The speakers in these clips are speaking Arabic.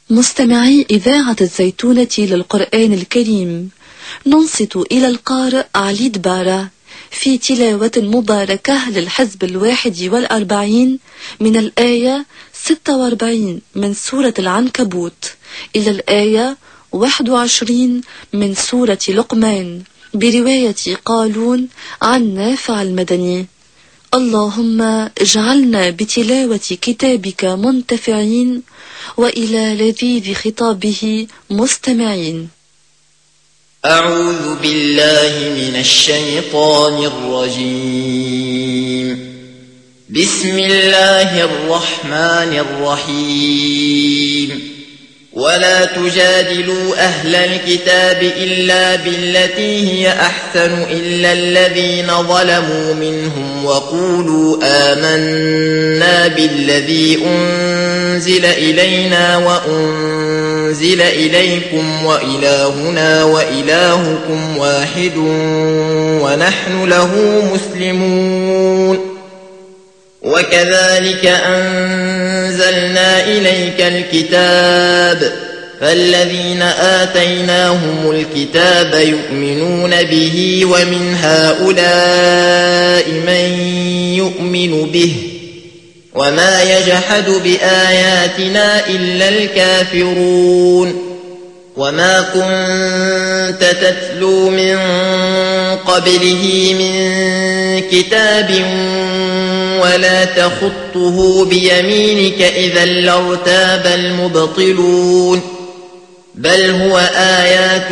مستمعي إذاعة الزيتونة للقرآن الكريم، ننصت إلى القارئ علي دبارة في تلاوة مباركة للحزب 41 من الآية 46 من سورة العنكبوت إلى الآية 21 من سورة لقمان، برواية قالون عن نافع المدني. اللهم اجعلنا بتلاوة كتابك منتفعين وإلى لذيذ خطابه مستمعين. أعوذ بالله من الشيطان الرجيم. بسم الله الرحمن الرحيم. ولا تجادلوا أهل الكتاب إلا بالتي هي أحسن إلا الذين ظلموا منهم وقولوا آمنا بالذي أنزل إلينا وأنزل إليكم وإلهنا وإلهكم واحد ونحن له مسلمون. وكذلك أنزلنا إليك الكتاب فالذين آتيناهم الكتاب يؤمنون به ومن هؤلاء من يؤمن به وما يجحد بآياتنا إلا الكافرون. وما كنت تتلو من قبله من كتاب ولا تخطه بيمينك إذا لارتاب المبطلون. بل هو آيات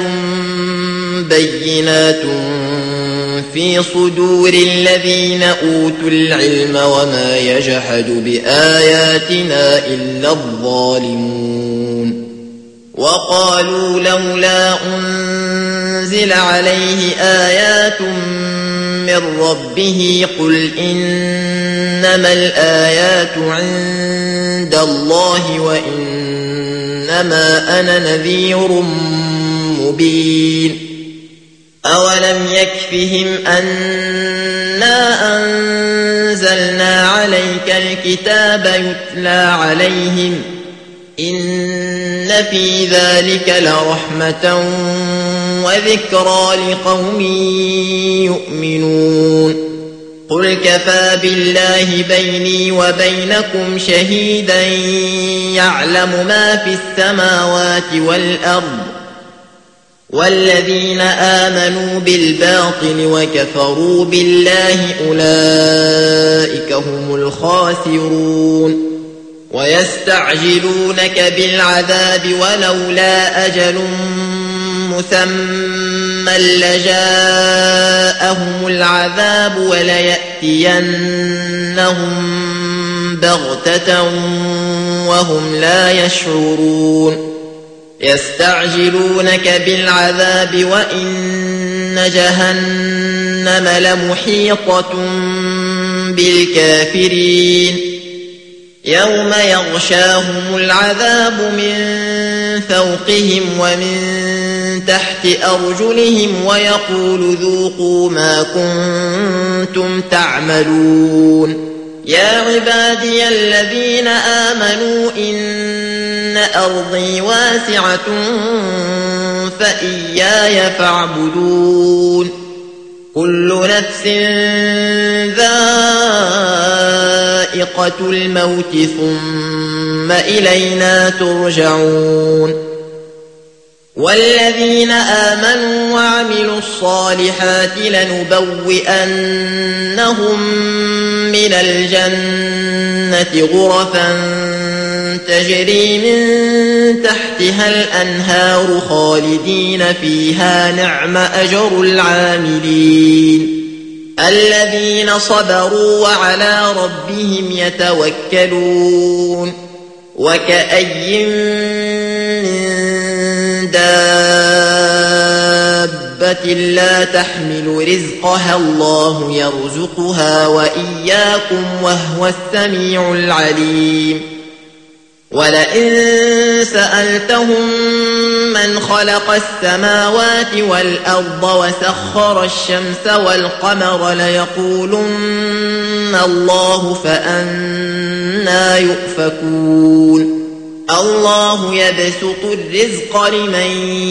بينات في صدور الذين أوتوا العلم وما يجحد بآياتنا إلا الظالمون. وقالوا لولا أنزل عليه آيات من ربه قل إنما الآيات عند الله وإنما أنا نذير مبين. أولم يكفهم أنا أنزلنا عليك الكتاب يتلى عليهم إن في ذلك لرحمة وذكرى لقوم يؤمنون. قل كفى بالله بيني وبينكم شهيدا يعلم ما في السماوات والأرض. والذين آمنوا بالباطل وكفروا بالله أولئك هم الخاسرون. ويستعجلونك بالعذاب ولولا أجل مسمى لجاءهم العذاب وليأتينهم بغتة وهم لا يشعرون. يستعجلونك بالعذاب وإن جهنم لمحيطة بالكافرين. يوم يغشاهم العذاب من فوقهم ومن تحت أرجلهم ويقول ذوقوا ما كنتم تعملون. يا عبادي الذين آمنوا إن أرضي واسعة فإياي فاعبدون. كل نفس ذائقة الموت ثم إلينا ترجعون. والذين آمنوا وعملوا الصالحات لنبوئنهم من الجنة غرفا تجري من تحتها الأنهار خالدين فيها نعم أجر العاملين الذين صبروا وعلى ربهم يتوكلون. وكأي من دابة لا تحمل رزقها الله يرزقها وإياكم وهو السميع العليم. ولئن سألتهم من خلق السماوات والأرض وسخر الشمس والقمر ليقولن الله فأنى يؤفكون. الله يبسط الرزق لمن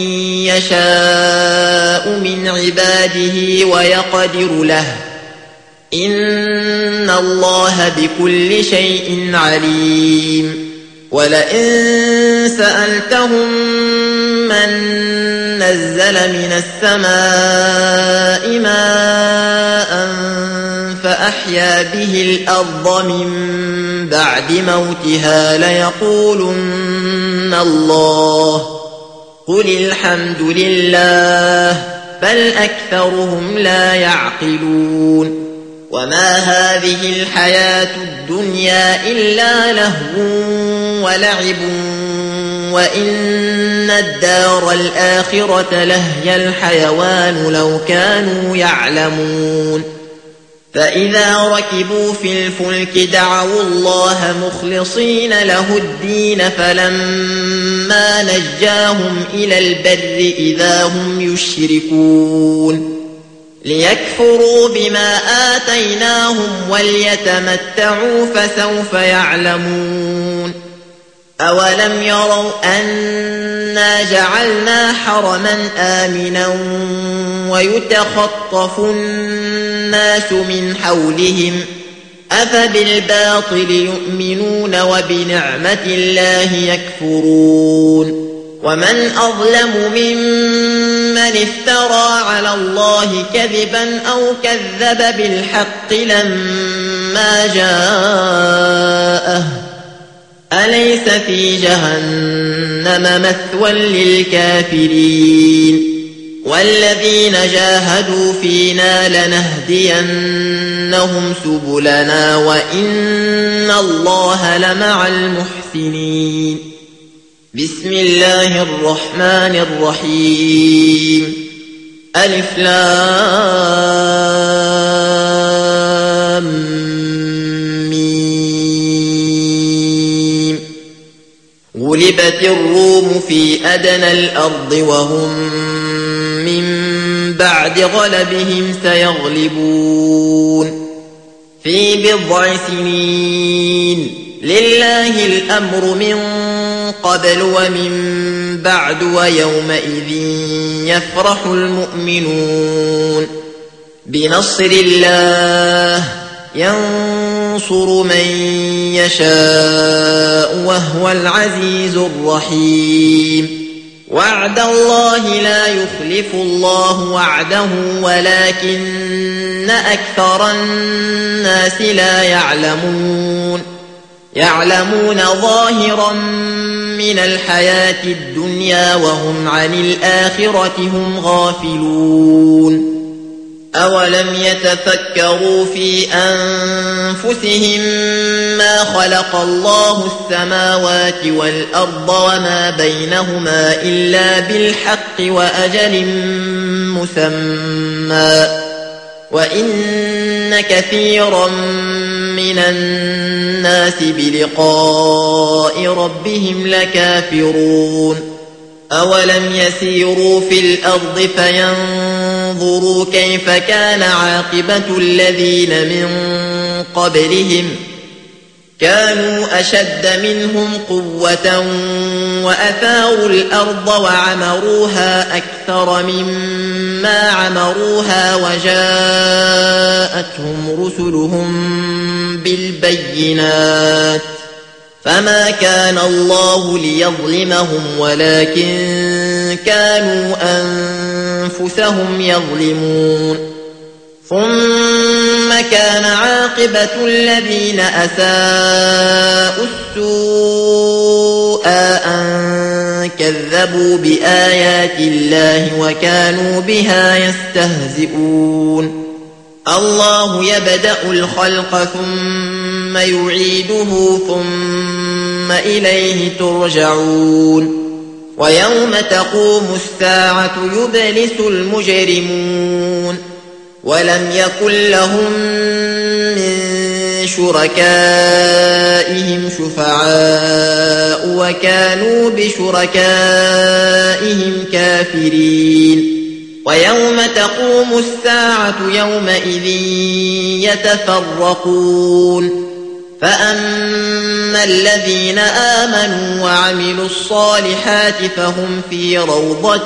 يشاء من عباده ويقدر له إن الله بكل شيء عليم ولئن سألتهم من نزل من السماء ماء فأحيا به الأرض من بعد موتها ليقولن الله قل الحمد لله بل أكثرهم لا يعقلون وما هذه الحياة الدنيا إلا لهو ولعب وإن الدار الآخرة لهي الحيوان لو كانوا يعلمون فإذا ركبوا في الفلك دعوا الله مخلصين له الدين فلما نجاهم إلى البر إذا هم يشركون ليكفروا بما آتيناهم وليتمتعوا فسوف يعلمون أولم يروا أنا جعلنا حرما آمنا ويتخطف الناس من حولهم أفبالباطل يؤمنون وبنعمة الله يكفرون ومن أظلم ممن افترى على الله كذبا أو كذب بالحق لما جاءه أليس في جهنم مثوى للكافرين والذين جاهدوا فينا لنهدينهم سبلنا وإن الله لمع المحسنين بسم الله الرحمن الرحيم ألف لام ميم غلبت الروم في أدنى الأرض وهم من بعد غلبهم سيغلبون في بضع سنين لله الأمر من قبل ومن بعد ويومئذ يفرح المؤمنون بنصر الله ينصر من يشاء وهو العزيز الرحيم وعد الله لا يخلف الله وعده ولكن أكثر الناس لا يعلمون ظاهرا من الحياة الدنيا وهم عن الآخرة هم غافلون أولم يتفكروا في أنفسهم ما خلق الله السماوات والأرض وما بينهما إلا بالحق وأجل مسمى وإن كثيرا من الناس بلقاء ربهم لكافرون أولم يسيروا في الأرض فينظروا كيف كان عاقبة الذين من قبلهم كانوا أشد منهم قوة وأثاروا الأرض وعمروها أكثر مما عمروها وجاءتهم رسلهم بالبينات فما كان الله ليظلمهم ولكن كانوا أنفسهم يظلمون ثم كان عاقبة الذين أساءوا السوء أن كذبوا بآيات الله وكانوا بها يستهزئون الله يبدأ الخلق ثم يعيده ثم إليه ترجعون ويوم تقوم الساعة يبلس المجرمون ولم يكن لهم من شركائهم شفعاء وكانوا بشركائهم كافرين ويوم تقوم الساعة يومئذ يتفرقون فأما الذين آمنوا وعملوا الصالحات فهم في روضة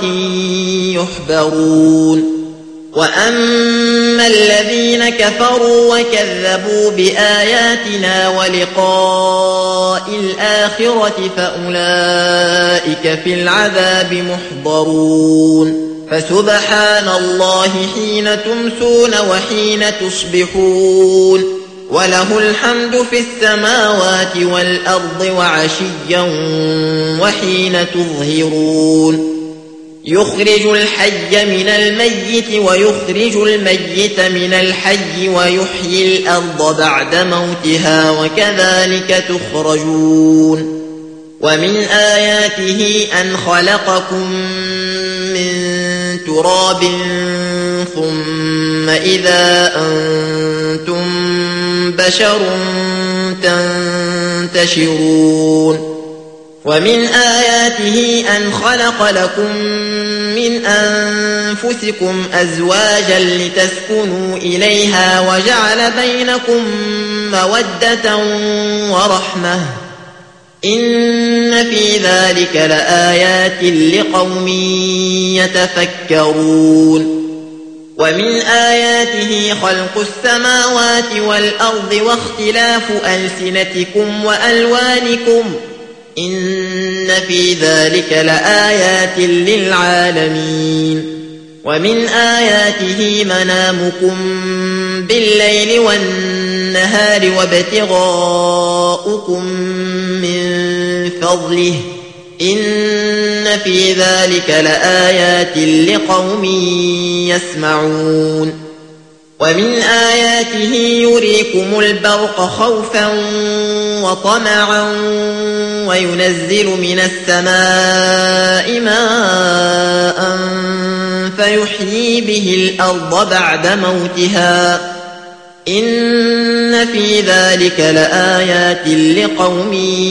يحبرون وأما الذين كفروا وكذبوا بآياتنا ولقاء الآخرة فأولئك في العذاب محضرون فسبحان الله حين تمسون وحين تصبحون وله الحمد في السماوات والأرض وعشيا وحين تظهرون يخرج الحي من الميت ويخرج الميت من الحي ويحيي الأرض بعد موتها وكذلك تخرجون ومن آياته أن خلقكم من تراب ثم إذا أنتم بشر تنتشرون ومن آياته أن خلق لكم من أنفسكم أزواجا لتسكنوا إليها وجعل بينكم مودة ورحمة إن في ذلك لآيات لقوم يتفكرون ومن آياته خلق السماوات والأرض واختلاف ألسنتكم وألوانكم إن في ذلك لآيات للعالمين ومن آياته منامكم بالليل والنهار وابتغاؤكم من فضله إن في ذلك لآيات لقوم يسمعون ومن آياته يريكم البرق خوفا وطمعا وينزل من السماء ماء فيحيي به الأرض بعد موتها إن في ذلك لآيات لقوم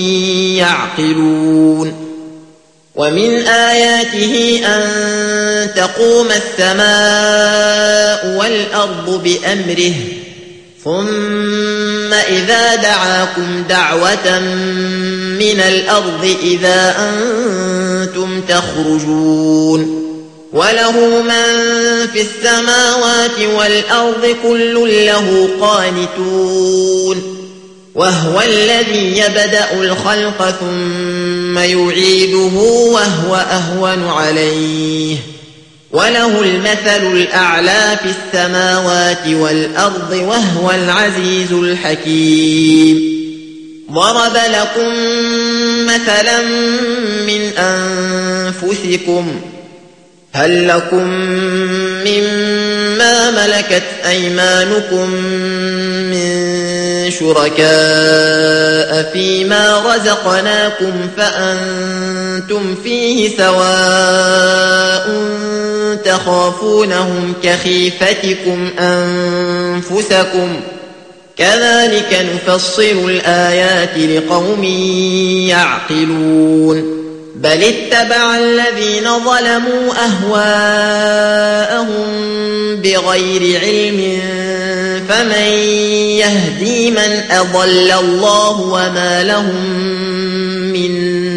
يعقلون ومن آياته أن تقوم السماء والأرض بأمره ثم إذا دعاكم دعوة من الأرض إذا أنتم تخرجون وله من في السماوات والأرض كل له قانتون وهو الذي يبدأ الخلق ثم يعيده وهو أهون عليه وله المثل الأعلى في السماوات والأرض وهو العزيز الحكيم ضرب لكم مثلا من أنفسكم هل لكم مما ملكت أيمانكم من شركاء فيما رزقناكم فأنتم فيه سواء تخافونهم كخيفتكم أنفسكم كذلك نفصل الآيات لقوم يعقلون بل اتبع الذين ظلموا أهواءهم بغير علم فمن يهدي من أضل الله وما لهم من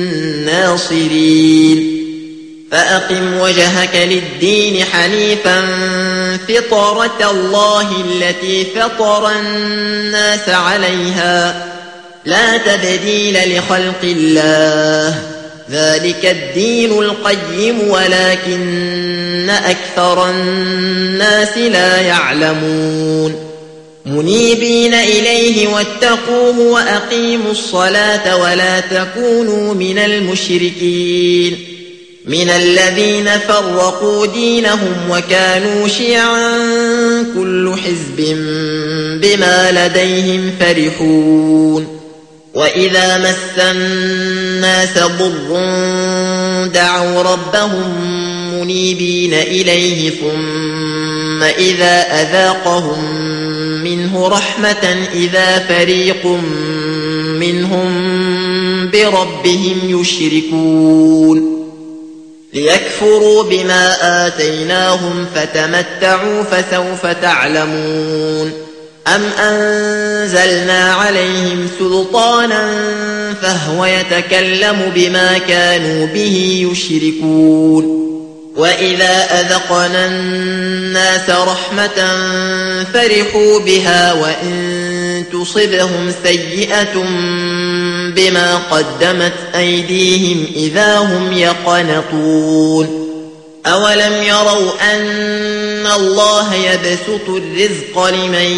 ناصرين فأقم وجهك للدين حنيفا فطرة الله التي فطر الناس عليها لا تبديل لخلق الله ذلك الدين القيم ولكن أكثر الناس لا يعلمون منيبين إليه واتقوه وأقيموا الصلاة ولا تكونوا من المشركين من الذين فرقوا دينهم وكانوا شيعا كل حزب بما لديهم فرحون وإذا مس الناس ضر دعوا ربهم منيبين إليه ثم إذا أذاقهم منه رحمة إذا فريق منهم بربهم يشركون ليكفروا بما آتيناهم فتمتعوا فسوف تعلمون أم أنزلنا عليهم سلطانا فهو يتكلم بما كانوا به يشركون وإذا أذقنا الناس رحمة فرحوا بها وإن تصبهم سيئة بما قدمت أيديهم إذا هم يقنطون أولم يروا أن الله يبسط الرزق لمن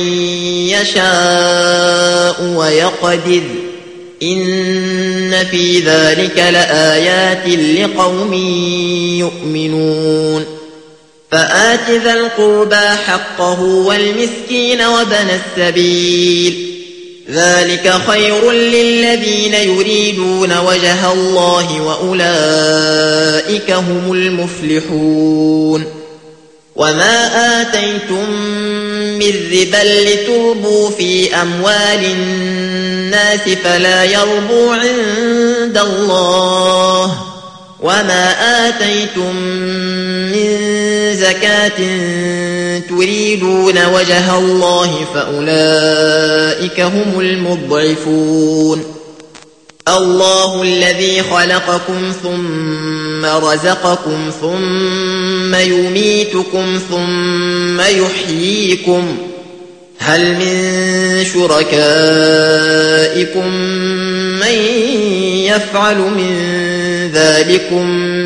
يشاء ويقدر إن في ذلك لآيات لقوم يؤمنون فآت ذا القربى حقه والمسكين وابن السبيل ذلك خير للذين يريدون وجه الله وأولئك هم المفلحون وما آتيتم من ربا لتربوا في أموال الناس فلا يربو عند الله وما آتيتم من زكاة تريدون وجه الله فأولئك هم المضعفون الله الذي خلقكم ثم رزقكم ثم يميتكم ثم يحييكم هل من شركائكم من يفعل من ذلكم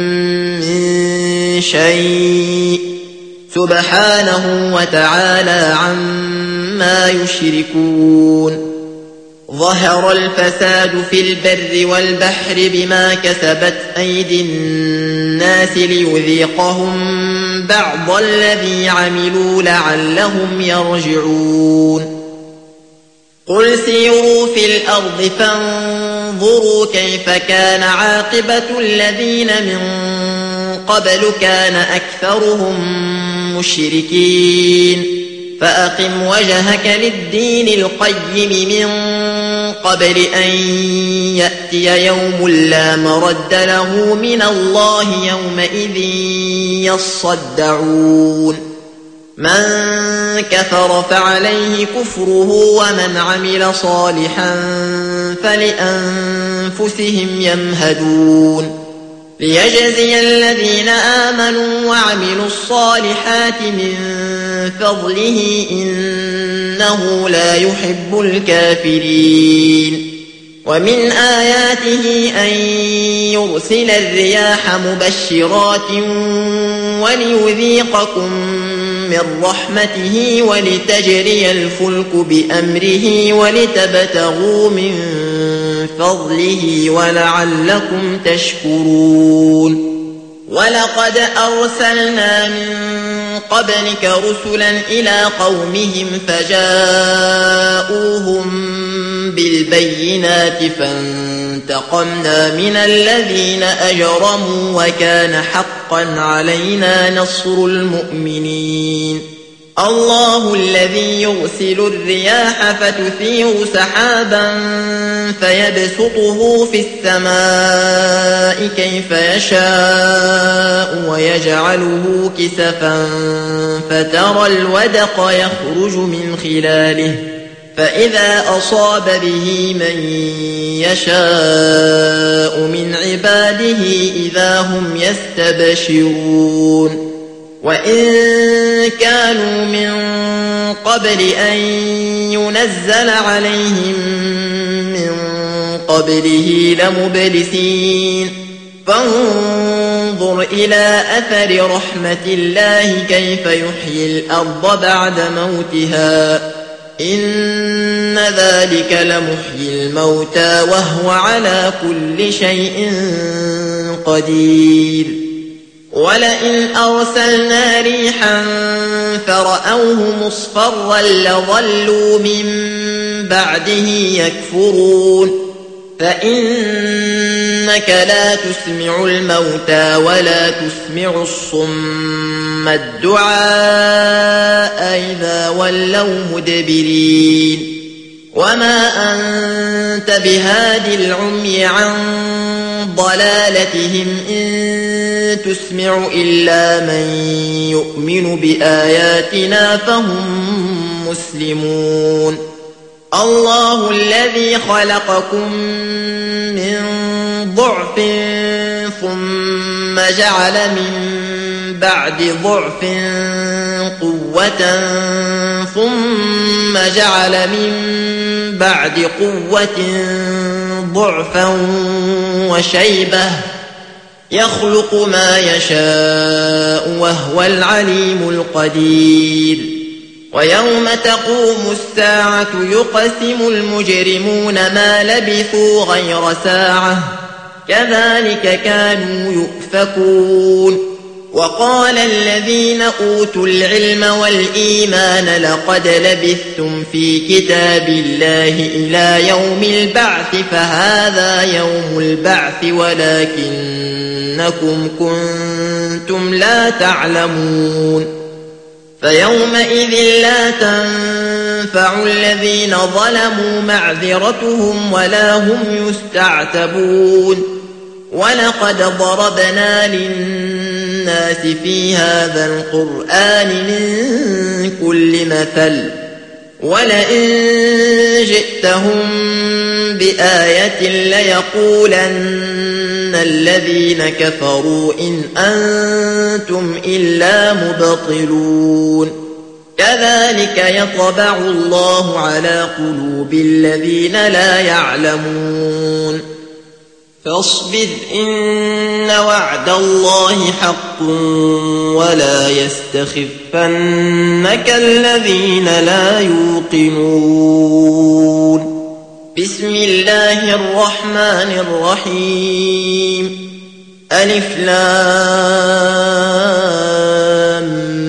من شيء سبحانه وتعالى عما يشركون ظهر الفساد في البر والبحر بما كسبت أيدي الناس ليذيقهم بعض الذي عملوا لعلهم يرجعون قل سيروا في الأرض فانظروا كيف كان عاقبة الذين من قبل كان أكثرهم مشركين فأقم وجهك للدين القيم من قبل أن يأتي يوم لا مرد له من الله يومئذ يصدعون من كفر فعليه كفره ومن عمل صالحا فلأنفسهم يمهدون ليجزي الذين آمنوا وعملوا الصالحات من فضله إنه لا يحب الكافرين ومن آياته أن يرسل الرياح مبشرات وليذيقكم من رحمته ولتجري الفلك بأمره ولتبتغوا من فضله ولعلكم تشكرون ولقد أرسلنا من قبلك رسلا إلى قومهم فجاءوهم بالبينات فانتقمنا من الذين أجرموا وكان حقا علينا نصر المؤمنين الله الذي يرسل الرياح فتثير سحابا فيبسطه في السماء كيف يشاء ويجعله كسفا فترى الودق يخرج من خلاله فإذا أصاب به من يشاء من عباده إذا هم يستبشرون وإن كانوا من قبل أن ينزل عليهم من قبله لمبلسين فانظر إلى أثر رحمة الله كيف يحيي الأرض بعد موتها إن ذلك لمحيي الموتى وهو على كل شيء قدير ولئن أرسلنا ريحا فرأوه مصفرا لظلوا من بعده يكفرون فإنك لا تسمع الموتى ولا تسمع الصم الدعاء إذا ولوا مدبرين وما أنت بهاد العمي عن ضلالتهم إن تسمع إلا من يؤمن بآياتنا فهم مسلمون الله الذي خلقكم من ضعف ثم جعل من بعد ضعف قوة ثم جعل من بعد قوة ضعفا وشيبة يخلق ما يشاء وهو العليم القدير ويوم تقوم الساعة يقسم المجرمون ما لبثوا غير ساعة كذلك كانوا يؤفكون وقال الذين أوتوا العلم والإيمان لقد لبثتم في كتاب الله إلى يوم البعث فهذا يوم البعث ولكنكم كنتم لا تعلمون فيومئذ لا تنفع الذين ظلموا معذرتهم ولا هم يستعتبون ولقد ضربنا للناس في هذا القرآن من كل مثل ولئن جئتهم بآية ليقولن الذين كفروا إن أنتم إلا مبطلون كذلك يطبع الله على قلوب الذين لا يعلمون فاصبر إن وعد الله حق ولا يستخفنك الذين لا يوقنون بسم الله الرحمن الرحيم ألف لام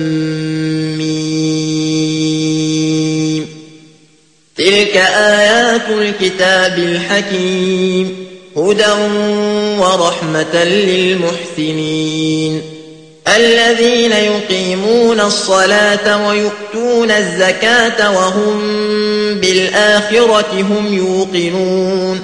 ميم تلك آيات الكتاب الحكيم هدى ورحمة للمحسنين الذين يقيمون الصلاة ويؤتون الزكاة وهم بالآخرة هم يوقنون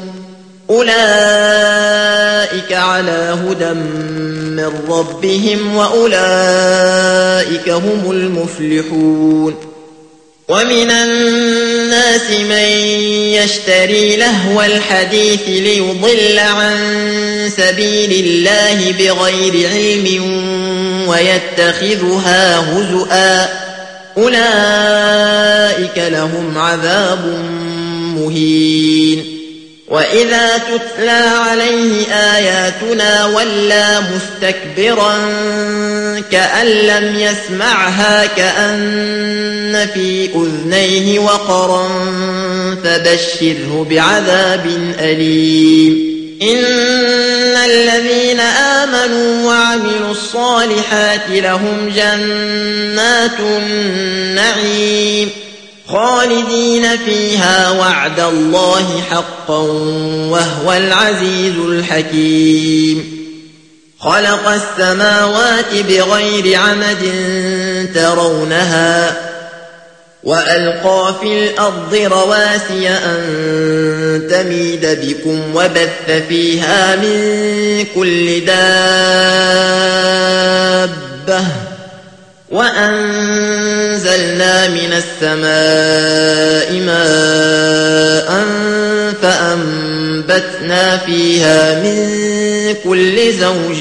أولئك على هدى من ربهم وأولئك هم المفلحون ومن الناس من يشتري لهو الحديث ليضل عن سبيل الله بغير علم ويتخذها هزؤا أولئك لهم عذاب مهين وإذا تتلى عليه آياتنا ولى مستكبرا كأن لم يسمعها كأن في أذنيه وقرا فبشره بعذاب أليم إن الذين آمنوا وعملوا الصالحات لهم جنات النعيم خالدين فيها وعد الله حقا وهو العزيز الحكيم خلق السماوات بغير عمد ترونها وألقى في الأرض رواسي أن تميد بكم وبث فيها من كل دابة وأنزلنا من السماء ماء فأنبتنا فيها من كل زوج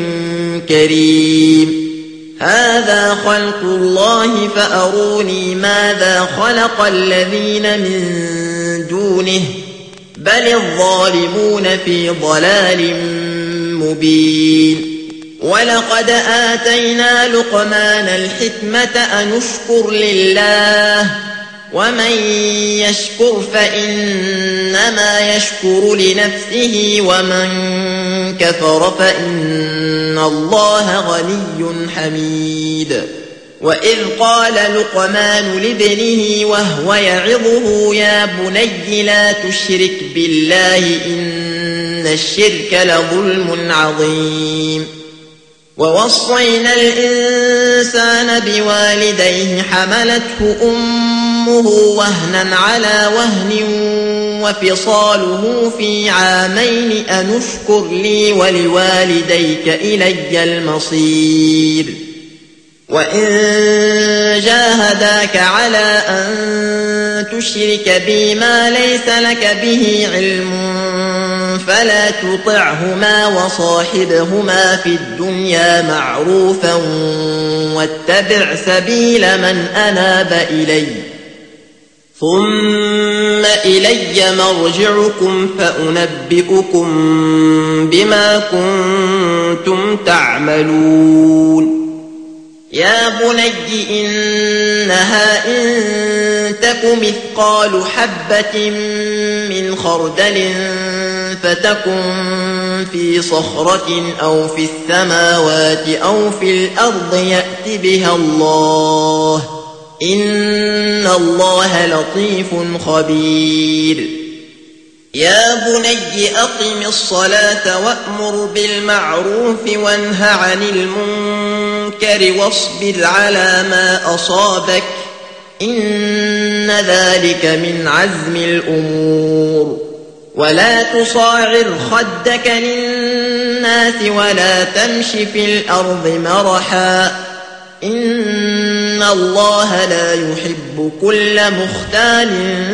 كريم هذا خلق الله فأروني ماذا خلق الذين من دونه بل الظالمون في ضلال مبين ولقد آتينا لقمان الحكمة أن اشكر لله ومن يشكر فإنما يشكر لنفسه ومن كفر فإن الله غني حميد وإذ قال لقمان لابنه وهو يعظه يا بني لا تشرك بالله إن الشرك لظلم عظيم ووصينا الإنسان بوالديه حملته أمه وهنا على وهن وفصاله في عامين أن اشكر لي ولوالديك إلي المصير وإن جاهداك على أن تشرك بي ما ليس لك به علم فلا تطعهما وصاحبهما في الدنيا معروفا واتبع سبيل من أناب إلي ثم إلي مرجعكم فأنبئكم بما كنتم تعملون يا بني إنها إن تك مثقال حبة من خردل فتكن في صخرة أو في السماوات أو في الأرض يأت بها الله إن الله لطيف خبير يا بني أقم الصلاة وأمر بالمعروف وانه عن المنكر واصبر على ما أصابك إن ذلك من عزم الأمور ولا تصاعر خدك للناس ولا تمش في الأرض مرحا إن الله لا يحب كل مختال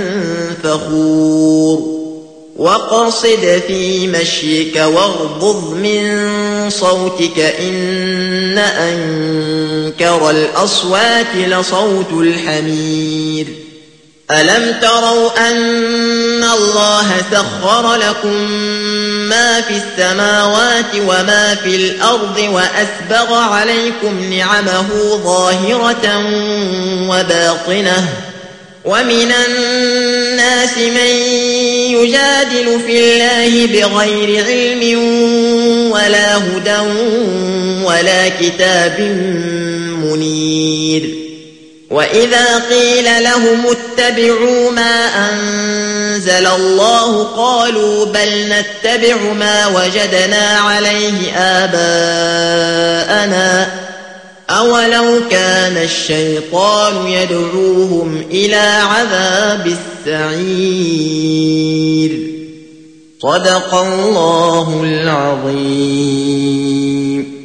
فخور وقصد في مشيك واغضض من صوتك إن أنكر الأصوات لصوت الحمير ألم تروا أن الله سخر لكم ما في السماوات وما في الأرض وأسبغ عليكم نعمه ظاهرة وباطنة ومن الناس من يجادل في الله بغير علم ولا هدى ولا كتاب منير وإذا قيل لهم اتبعوا ما أنزل الله قالوا بل نتبع ما وجدنا عليه آباءنا أولو كان الشيطان يدعوهم إلى عذاب السعير صدق الله العظيم.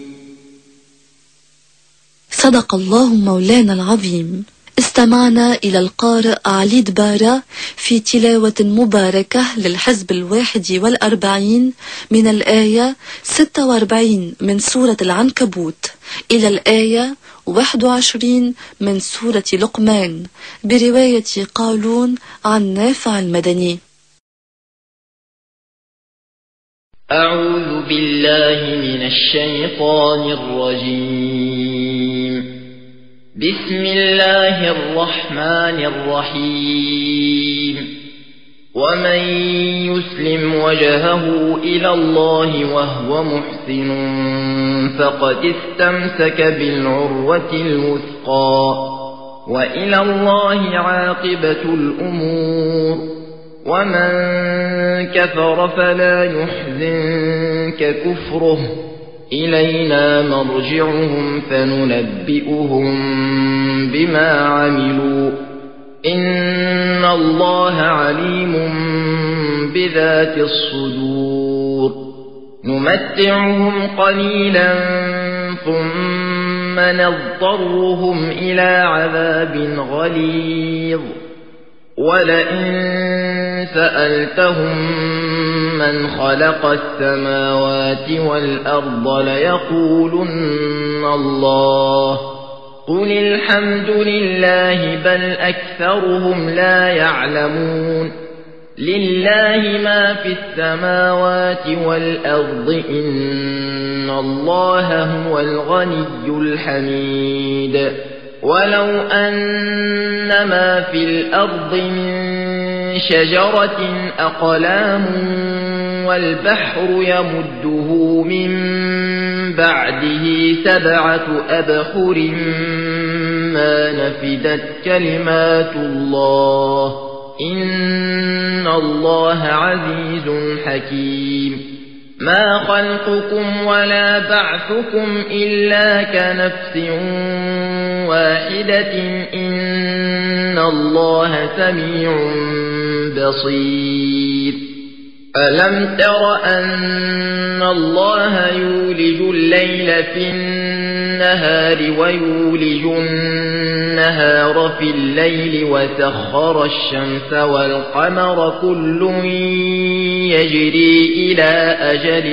صدق الله مولانا العظيم. استمعنا إلى القارئ علي دبارة في تلاوة مباركة للحزب 41 من الآية 46 من سورة العنكبوت إلى الآية 21 من سورة لقمان برواية قالون عن نافع المدني. أعوذ بالله من الشيطان الرجيم. بسم الله الرحمن الرحيم. ومن يسلم وجهه إلى الله وهو محسن فقد استمسك بالعروة الوثقى وإلى الله عاقبة الأمور. ومن كفر فلا يحزنك كفره إلينا مرجعهم فننبئهم بما عملوا إن الله عليم بذات الصدور. نمتعهم قليلا ثم نضطرهم إلى عذاب غليظ. ولئن سألتهم من خلق السماوات والأرض ليقولن الله قل الحمد لله بل أكثرهم لا يعلمون. لله ما في السماوات والأرض إن الله هو الغني الحميد. ولو أن ما في الأرض من شجرة أقلام والبحر يمده من بعده 7 أبحر ما نفدت كلمات الله إن الله عزيز حكيم. ما خلقكم ولا بعثكم إلا كنفس واحدة إن الله سميع بصير. ألم تر أن الله يولج الليل في النهار ويولج النهار في الليل وسخر الشمس والقمر كل يجري إلى أجل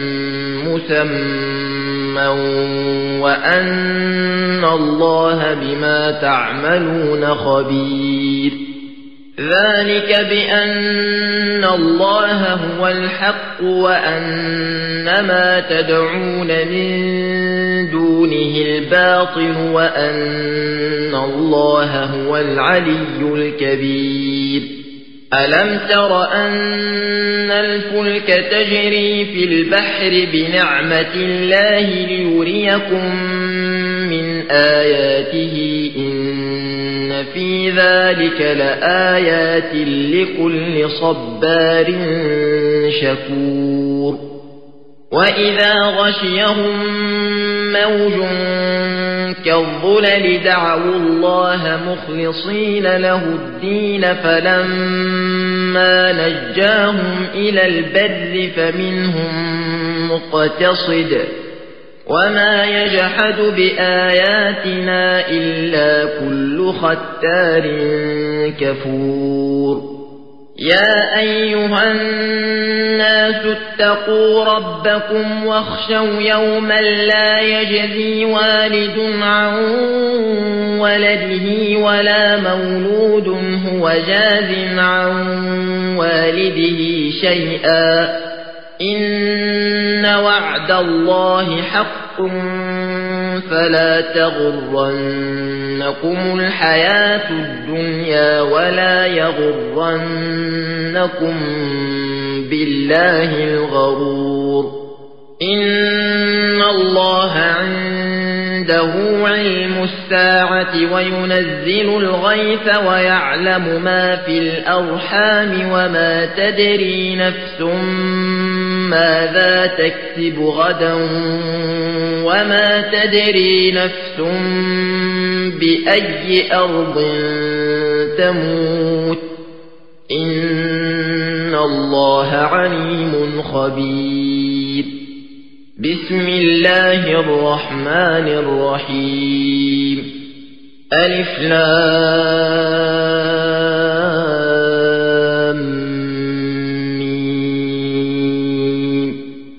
مسمى وأن الله بما تعملون خبير ذلك بأن الله هو الحق وأن ما تدعون من دونه الباطل وأن الله هو العلي الكبير ألم تر أن الفلك تجري في البحر بنعمة الله ليريكم من آياته إن في ذلك لآيات لكل صبار شكور وإذا غشيهم موج كالظلل دعوا الله مخلصين له الدين فلما نجاهم إلى البر فمنهم مقتصد وما يجحد بآياتنا إلا كل ختار كفور يا أيها الناس اتقوا ربكم واخشوا يوما لا يجزي والد عن ولده ولا مولود هو جاز عن والده شيئا إن وعد الله حق فلا تغرنكم الحياة الدنيا ولا يغرنكم بالله الغرور إن الله عنده علم الساعة وينزل الغيث ويعلم ما في الأرحام وما تدري نفس ماذا تكسب غدا وما تدري نفس بأي أرض تموت إن الله عليم خبير بسم الله الرحمن الرحيم ألف لام ميم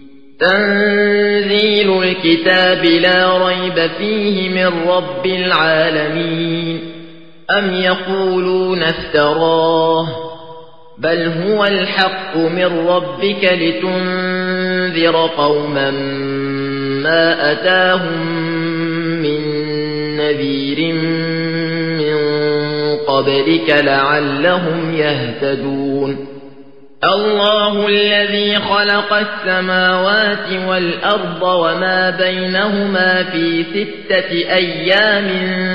تنزيل الكتاب لا ريب فيه من رب العالمين أم يقولون افتراه بل هو الحق من ربك لتنذر قوما ما أتاهم من نذير من قبلك لعلهم يهتدون الله الذي خلق السماوات والأرض وما بينهما في 6 أيام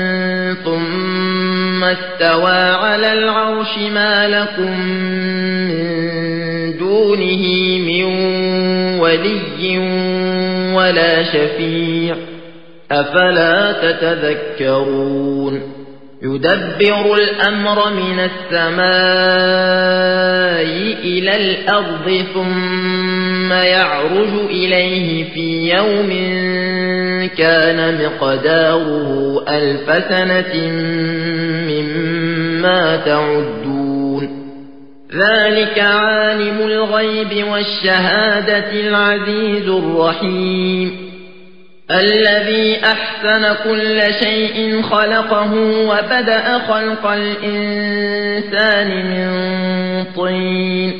ثم استوى على العرش ما لكم من دونه من ولي ولا شفيع أفلا تتذكرون يدبر الأمر من السماء إلى الأرض ثم يعرج إليه في يوم كان مقداره 1000 سنة مما تعدون ذلك عالم الغيب والشهادة العزيز الرحيم الذي أحسن كل شيء خلقه وبدأ خلق الإنسان من طين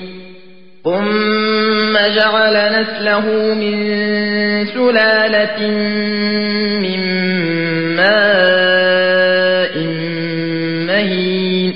ثم جعل نسله من سلالة من ماء مهين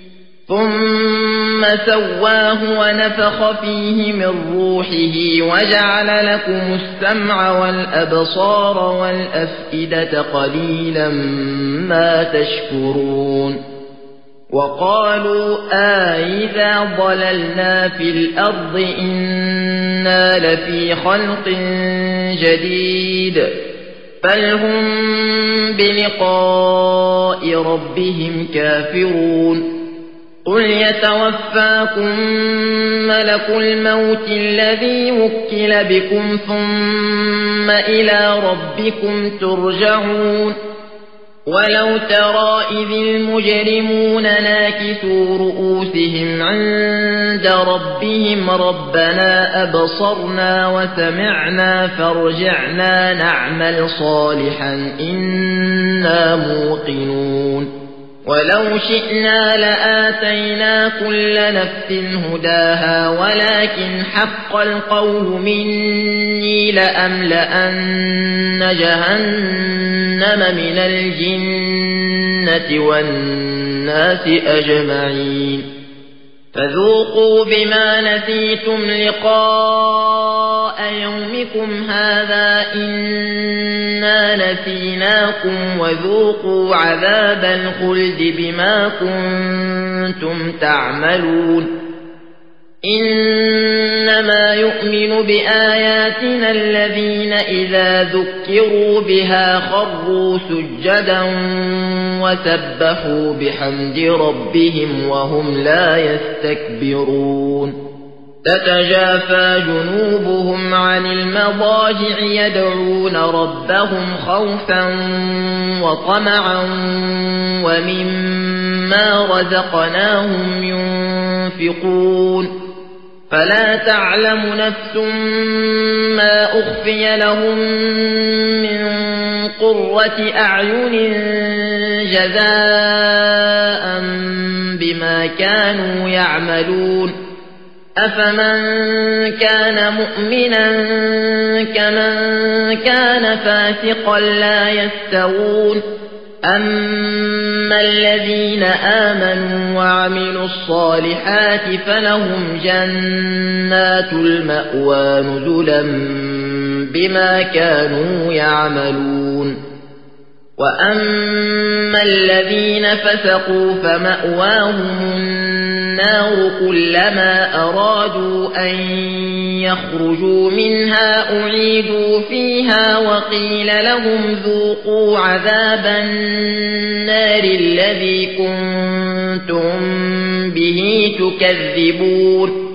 ثم سواه ونفخ فيه من روحه وجعل لكم السمع والأبصار والأفئدة قليلا ما تشكرون وقالوا أإذا ضللنا في الأرض إنا لفي خلق جديد بل هم بلقاء ربهم كافرون قل يتوفاكم ملك الموت الذي وكل بكم ثم إلى ربكم ترجعون ولو ترى إذ المجرمون ناكسوا رؤوسهم عند ربهم ربنا أبصرنا وسمعنا فارجعنا نعمل صالحا إنا موقنون ولو شئنا لآتينا كل نفس هداها ولكن حق القول مني لأملأن جهنم من الجنة والناس أجمعين فذوقوا بما نسيتم لقاء يومكم هذا إنا نسيناكم وذوقوا عذاب الخلد بما كنتم تعملون إنما يؤمن بآياتنا الذين إذا ذكروا بها خروا سجدا وسبحوا بحمد ربهم وهم لا يستكبرون تتجافى جنوبهم عن المضاجع يدعون ربهم خوفا وطمعا ومما رزقناهم ينفقون فلا تعلم نفس ما أخفي لهم من قرة أعين جزاء بما كانوا يعملون أفمن كان مؤمنا كمن كان فاسقا لا يستوون أما الذين آمنوا وعملوا الصالحات فلهم جنات المأوى نزلا بما كانوا يعملون وأما الذين فسقوا فمأواهم النار كلما أرادوا أن يخرجوا منها أعيدوا فيها وقيل لهم ذوقوا عذاب النار الذي كنتم به تكذبون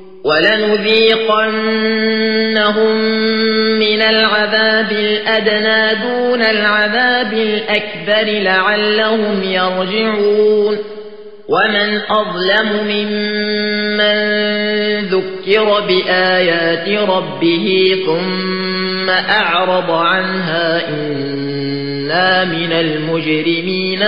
ولنذيقنهم من العذاب الأدنى دون العذاب الأكبر لعلهم يرجعون ومن أظلم ممن ذكر بآيات ربه ثم أعرض عنها إنا من المجرمين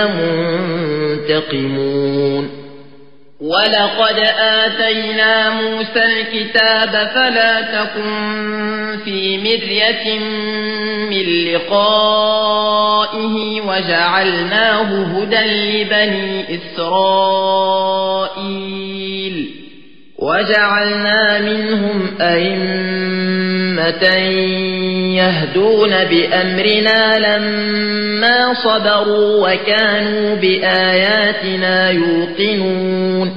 منتقمون ولقد آتينا موسى الكتاب فلا تكن في مرية من لقائه وجعلناه هدى لبني إسرائيل وجعلنا منهم أئمة يهدون بأمرنا لما صبروا وكانوا بآياتنا يوقنون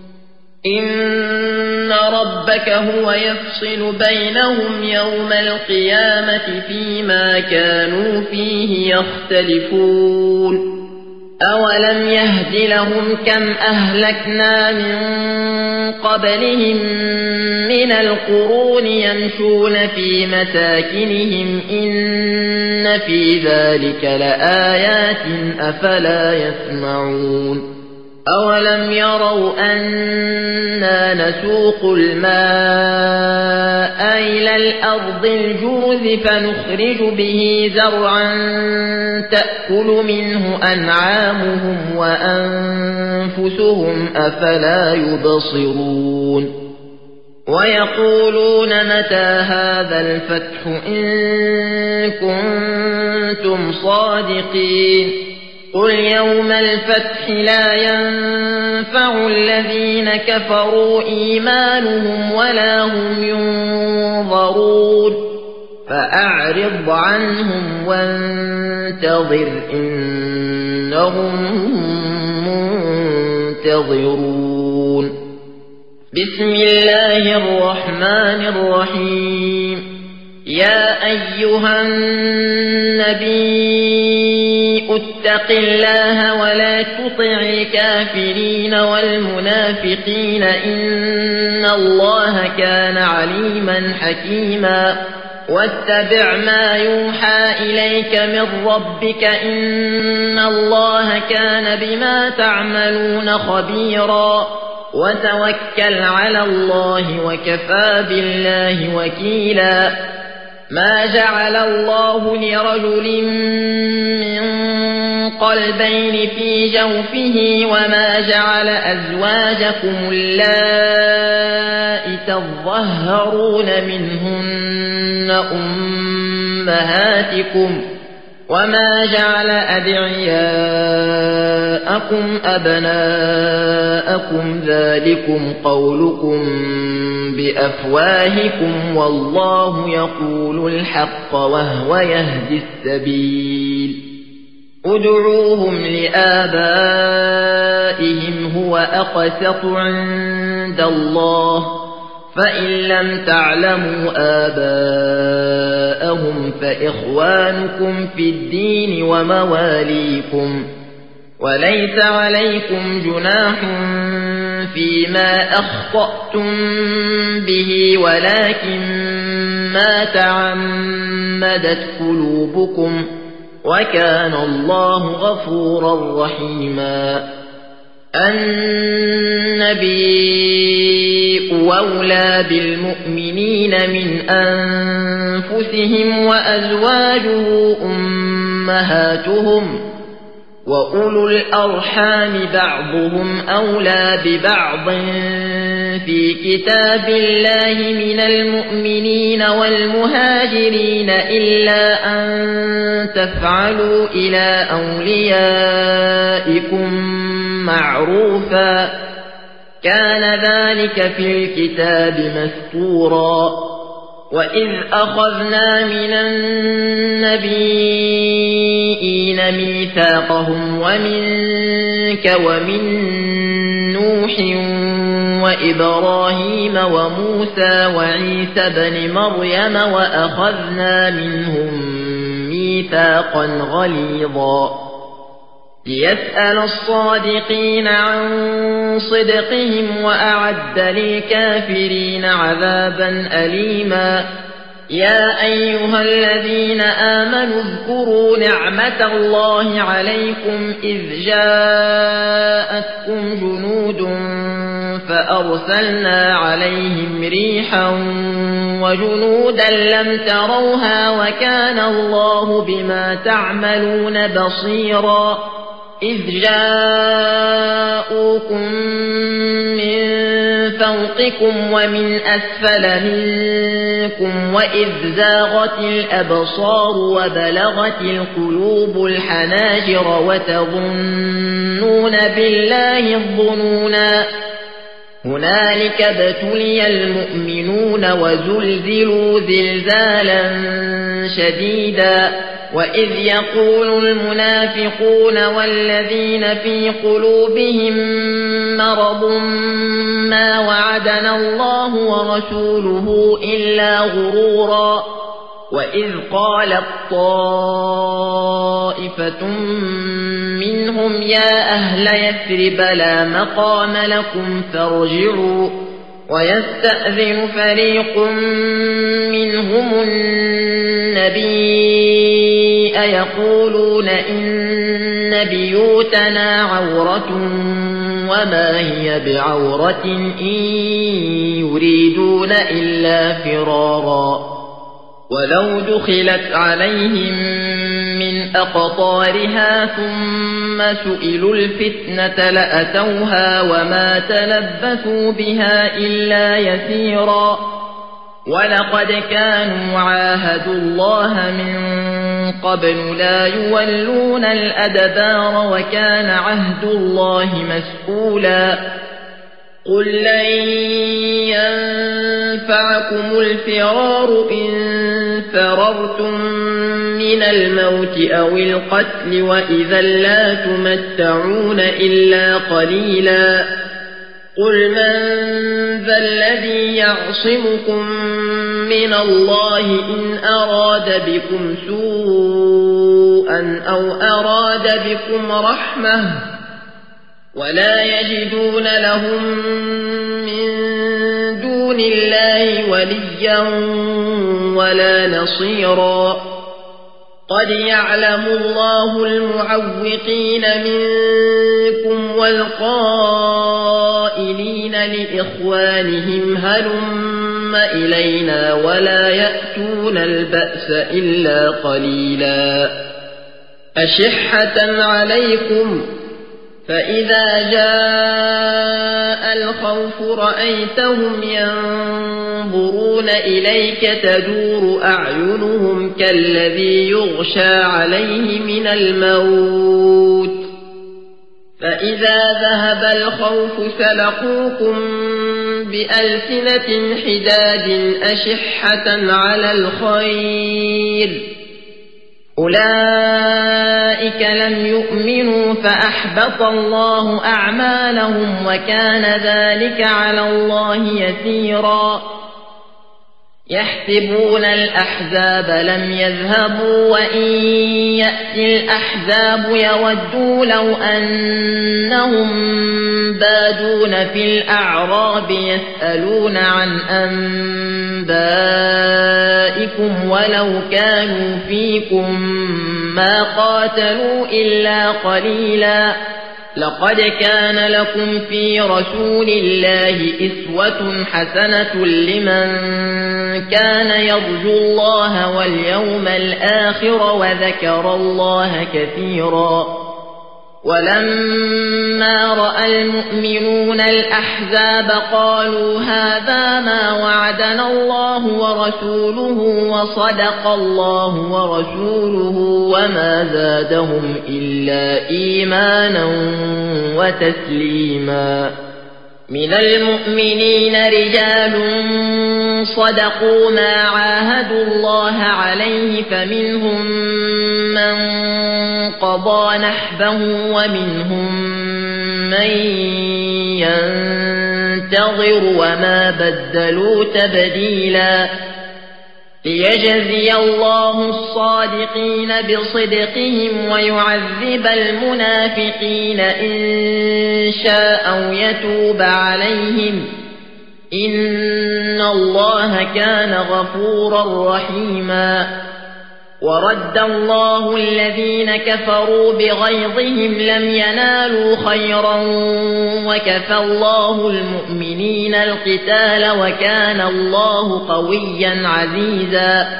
إن ربك هو يفصل بينهم يوم القيامة فيما كانوا فيه يختلفون أولم يهد لهم كم أهلكنا من قبلهم من القرون يمشون في مساكنهم إن في ذلك لآيات أفلا يسمعون أولم يروا أنا نسوق الماء إلى الأرض الجرز فنخرج به زرعا تأكل منه أنعامهم وأنفسهم أفلا يبصرون ويقولون متى هذا الفتح إن كنتم صادقين قل يوم الفتح لا ينفع الذين كفروا إيمانهم ولا هم ينظرون فأعرض عنهم وانتظر إنهم منتظرون بسم الله الرحمن الرحيم يا أيها النبي اتق الله ولا تطع الكافرين والمنافقين إن الله كان عليما حكيما واتبع ما يوحى إليك من ربك إن الله كان بما تعملون خبيرا وتوكل على الله وكفى بالله وكيلا ما جعل الله لرجل من قلبين في جوفه وما جعل أزواجكم اللائي تظهرون منهن أمهاتكم وما جعل أدعياءكم أبناءكم ذلكم قولكم بأفواهكم والله يقول الحق وهو يهدي السبيل ادعوهم لآبائهم هو أقسط عند الله فإن لم تعلموا آباءهم فإخوانكم في الدين ومواليكم وليس عليكم جناح فيما أخطأتم به ولكن ما تعمدت قلوبكم وكان الله غفورا رحيما النبي أولى بالمؤمنين من أنفسهم وأزواجه أمهاتهم وأولو الأرحام بعضهم أولى ببعض في كتاب الله من المؤمنين والمهاجرين إلا أن تفعلوا إلى أوليائكم معروفا كان ذلك في الكتاب مسطورا وإذ أخذنا من النبيين ميثاقهم ومنك ومن نوح وإبراهيم وموسى وعيسى بن مريم وأخذنا منهم ميثاقا غليظا ليسأل الصادقين عن صدقهم وأعد للكافرين عذابا أليما يا أيها الذين آمنوا اذكروا نعمة الله عليكم إذ جاءتكم جنود فأرسلنا عليهم ريحا وجنودا لم تروها وكان الله بما تعملون بصيرا إذ جاءوكم من فوقكم ومن أسفل منكم وإذ زاغت الأبصار وبلغت القلوب الحناجر وتظنون بالله الظنونا هنالك ابتلي المؤمنون وزلزلوا زلزالا شديدا وإذ يقول المنافقون والذين في قلوبهم مرض ما وعدنا الله ورسوله إلا غرورا وإذ قالت طائفة منهم يا أهل يثرب لا مقام لكم فارجعوا ويستأذن فريق منهم النبي يقولون إن بيوتنا عورة وما هي بعورة إن يريدون إلا فرارا ولو دخلت عليهم من أقطارها ثم سئلوا الفتنة لأتوها وما تلبثوا بها إلا يسيرا ولقد كانوا عاهدوا الله من قبل لا يولون الأدبار وكان عهد الله مسؤولا قل لن ينفعكم الفرار إن فررتم من الموت أو القتل وإذا لا تمتعون إلا قليلا قل من ذا الذي يعصمكم من الله إن أراد بكم سوءا سوءا أو أراد بكم رحمة ولا يجدون لهم من دون الله وليا ولا نصيرا قد يعلم الله المعوقين منكم والقائلين لإخوانهم هلم إلينا ولا يأتون البأس إلا قليلا أشحة عليكم فإذا جاء الخوف رأيتهم ينظرون إليك تدور أعينهم كالذي يغشى عليه من الموت فإذا ذهب الخوف سلقوكم بألسنة حداد أشحة على الخير أولئك لم يؤمنوا فأحبط الله أعمالهم وكان ذلك على الله يسيرا يحسبون الأحزاب لم يذهبوا وإن يأتي الأحزاب يودوا لو أنهم بادون في الأعراب يسألون عن أنبائكم ولو كانوا فيكم ما قاتلوا إلا قليلا لقد كان لكم في رسول الله أسوة حسنة لمن كان يرجو الله واليوم الآخر وذكر الله كثيرا ولما رأى المؤمنون الأحزاب قالوا هذا ما وعدنا الله ورسوله وصدق الله ورسوله وما زادهم إلا إيمانا وتسليما من المؤمنين رجال صدقوا ما عاهدوا الله عليه فمنهم من قضى نحبه ومنهم من ينتظر وما بدلوا تبديلا ليجزي الله الصادقين بصدقهم ويعذب المنافقين إن شاء أو يتوب عليهم إن الله كان غفورا رحيما ورد الله الذين كفروا بغيظهم لم ينالوا خيرا وكفى الله المؤمنين القتال وكان الله قويا عزيزا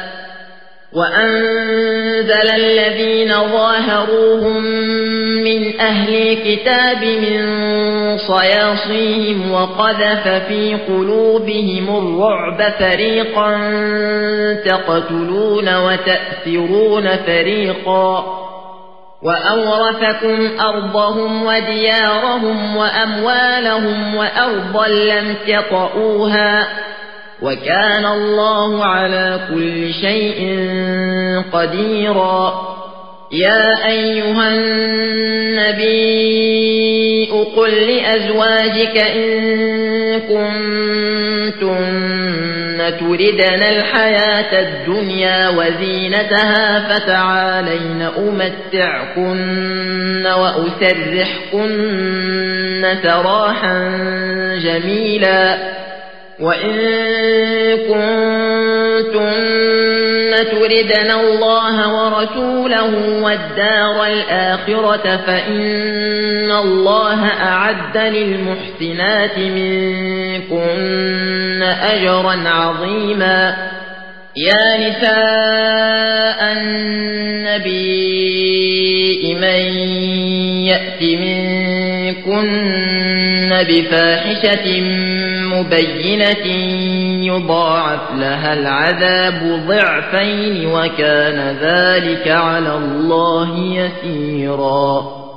وأنزل الذين ظاهروهم من أهل الكتاب من صياصيهم وقذف في قلوبهم الرعب فريقا تقتلون وتأسرون فريقا وأورثكم أرضهم وديارهم وأموالهم وأرضا لم تطئوها وكان الله على كل شيء قديرا يا أيها النبي قل لأزواجك إن كنتن تردن الحياة الدنيا وزينتها فتعالين أمتعكن وأسرحكن سراحا جميلا وإن كنتن تردن الله ورسوله والدار الآخرة فإن الله أعد للمحسنات منكن أجرا عظيما يا نساء النبي من يأت منكن بفاحشة مبينة يضاعف لها العذاب ضعفين وكان ذلك على الله يسيرا